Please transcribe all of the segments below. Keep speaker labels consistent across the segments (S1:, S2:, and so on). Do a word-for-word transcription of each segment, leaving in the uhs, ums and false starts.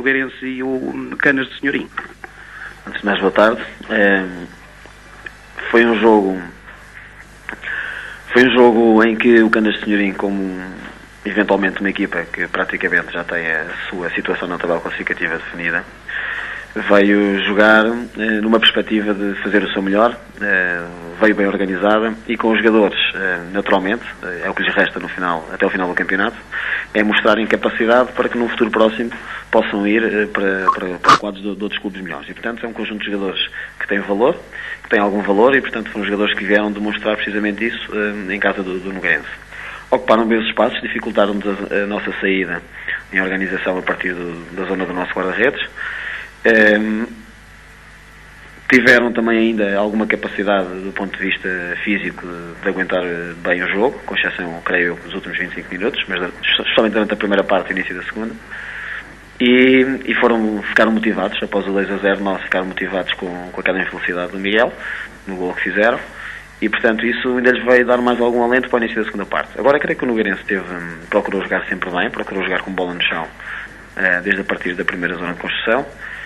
S1: Nogueirense e o Canas de Senhorim.
S2: Antes de mais, boa tarde. É, foi um jogo foi um jogo em que o Canas de Senhorim, como eventualmente uma equipa que praticamente já tem a sua situação na tabela classificativa definida, veio jogar eh, numa perspectiva de fazer o seu melhor, eh, veio bem organizada e com os jogadores, eh, naturalmente, eh, é o que lhes resta no final, até o final do campeonato, é mostrarem capacidade para que no futuro próximo possam ir eh, para, para, para quadros de, de outros clubes melhores. E, portanto, é um conjunto de jogadores que tem valor, que tem algum valor e, portanto, foram jogadores que vieram demonstrar precisamente isso eh, em casa do, do Nogueirense. Ocuparam bem os espaços, dificultaram-nos a, a nossa saída em organização a partir do, da zona do nosso guarda-redes. Um, tiveram também ainda alguma capacidade do ponto de vista físico de, de aguentar bem o jogo, com exceção, creio eu, dos últimos vinte e cinco minutos, mas somente durante a primeira parte e início da segunda. E, e foram, ficaram motivados, após o dois a zero, nós ficaram motivados com, com aquela infelicidade do Miguel, no gol que fizeram, e portanto isso ainda lhes veio dar mais algum alento para o início da segunda parte. Agora creio que o Nogueirense teve, procurou jogar sempre bem, procurou jogar com bola no chão, uh, desde a partir da primeira zona de construção.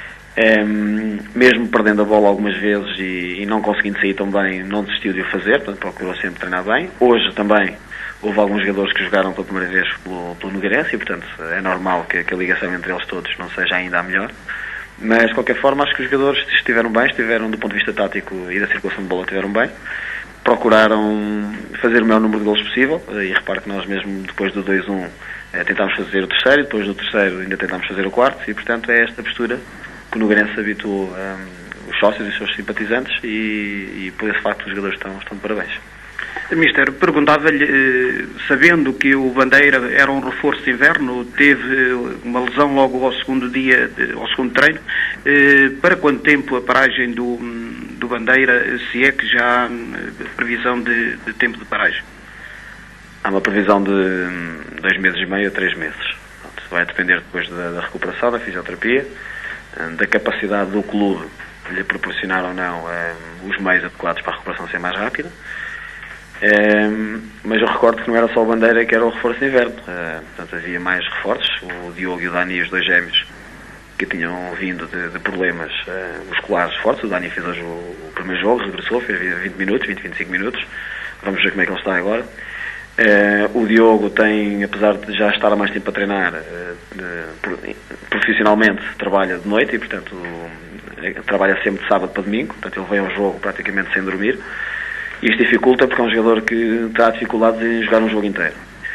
S2: Um, mesmo perdendo a bola algumas vezes e, e não conseguindo sair tão bem, não desistiu de o fazer, portanto procurou sempre treinar bem. Hoje também houve alguns jogadores que jogaram pela primeira vez pelo, pelo Nogueirense e portanto é normal que, que a ligação entre eles todos não seja ainda a melhor, mas de qualquer forma acho que os jogadores estiveram bem, estiveram do ponto de vista tático e da circulação de bola estiveram bem, procuraram fazer o maior número de golos possível e repare que nós mesmo depois do dois a um eh, tentámos fazer o terceiro, depois do terceiro ainda tentámos fazer o quarto e portanto é esta postura que o Nogueirense habituou um, os sócios e os seus simpatizantes e, e por esse facto os jogadores estão, estão de parabéns.
S1: Mister, perguntava-lhe, eh, sabendo que o Bandeira era um reforço de inverno, teve uma lesão logo ao segundo dia, de, ao segundo treino, eh, para quanto tempo a paragem do, do Bandeira, se é que já há previsão de, de tempo de paragem?
S2: Há uma previsão de dois meses e meio a três meses. Portanto, vai depender depois da, da recuperação, da fisioterapia, da capacidade do clube de lhe proporcionar ou não um, os meios adequados para a recuperação ser mais rápida. Um, mas eu recordo que não era só o Bandeira que era o reforço de inverno. Uh, portanto, havia mais reforços, o Diogo e o Dani, os dois gêmeos, que tinham vindo de, de problemas uh, musculares fortes. O Dani fez hoje o, o primeiro jogo, regressou, fez vinte minutos, vinte, vinte e cinco minutos. Vamos ver como é que ele está agora. Uh, o Diogo tem, apesar de já estar há mais tempo a treinar, uh, de, profissionalmente trabalha de noite e, portanto, uh, trabalha sempre de sábado para domingo. Portanto, ele vem ao jogo praticamente sem dormir. Isto dificulta porque é um jogador que terá dificuldades em jogar um jogo inteiro.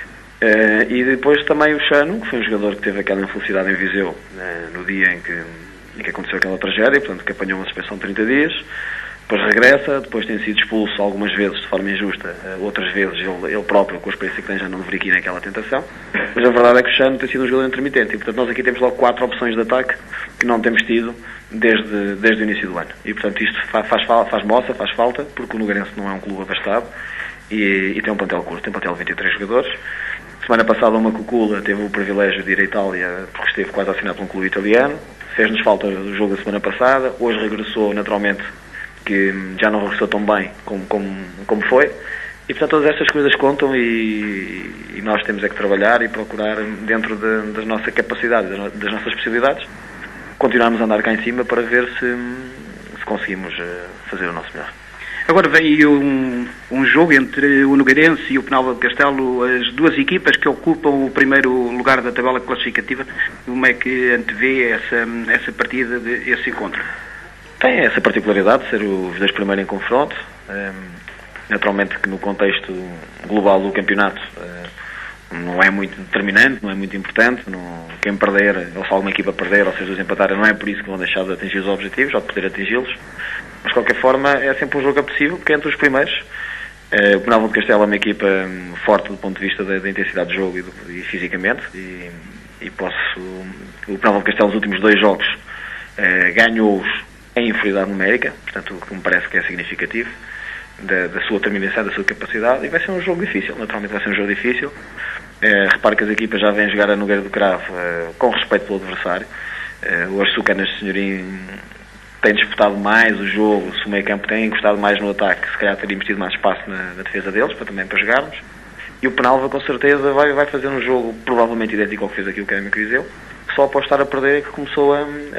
S2: Uh, e depois também o Chano, que foi um jogador que teve aquela infelicidade em Viseu, uh, no dia em que, em que aconteceu aquela tragédia, portanto, que apanhou uma suspensão de trinta dias. Depois regressa, depois tem sido expulso algumas vezes de forma injusta, outras vezes ele, ele próprio, com a experiência que tem, já não deveria ir naquela tentação. Mas a verdade é que o Chano tem sido um jogador intermitente e, portanto, nós aqui temos logo quatro opções de ataque que não temos tido desde, desde o início do ano. E, portanto, isto faz, faz, faz moça, faz falta, porque o Nogueirense não é um clube abastado e, e tem um plantel curto, tem um plantel de vinte e três jogadores. Semana passada, uma Cucula teve o privilégio de ir à Itália, porque esteve quase a assinar por um clube italiano. Fez-nos falta o jogo da semana passada, hoje regressou naturalmente, que já não regressou tão bem como, como, como foi, e portanto todas estas coisas contam e, e nós temos é que trabalhar e procurar dentro de, das nossas capacidades, das nossas possibilidades, continuarmos a andar cá em cima para ver se, se conseguimos fazer o nosso melhor.
S1: Agora vem um, um jogo entre o Nogueirense e o Penalva de Castelo, as duas equipas que ocupam o primeiro lugar da tabela classificativa. Como é que antevê essa, essa partida, de, esse encontro?
S2: Tem essa particularidade de ser os dois primeiros em confronto. Um, naturalmente que no contexto global do campeonato uh, não é muito determinante, não é muito importante. Não, quem perder, ou se alguma equipa perder, ou se os dois empatarem, não é por isso que vão deixar de atingir os objetivos, ou de poder atingi-los. Mas de qualquer forma é sempre um jogo apetecível, porque é entre os primeiros. Uh, o Penalva de Castelo é uma equipa um, forte do ponto de vista da, da intensidade de jogo e, do, e fisicamente. E, e posso. O Penalva de Castelo, nos últimos dois jogos, uh, ganhou-os em inferioridade numérica, portanto, o que me parece que é significativo, da, da sua determinação, da sua capacidade, e vai ser um jogo difícil, naturalmente vai ser um jogo difícil. Uh, repare que as equipas já vêm jogar a Nogueira do Cravo uh, com respeito pelo adversário. Uh, hoje, se o Canas de Senhorim tem disputado mais o jogo, se o meio campo tem encostado mais no ataque, se calhar teríamos tido mais espaço na, na defesa deles, para também para jogarmos. E o Penalva, com certeza, vai, vai fazer um jogo provavelmente idêntico ao que fez aqui o Académico de Viseu, só após estar a perder é que começou a,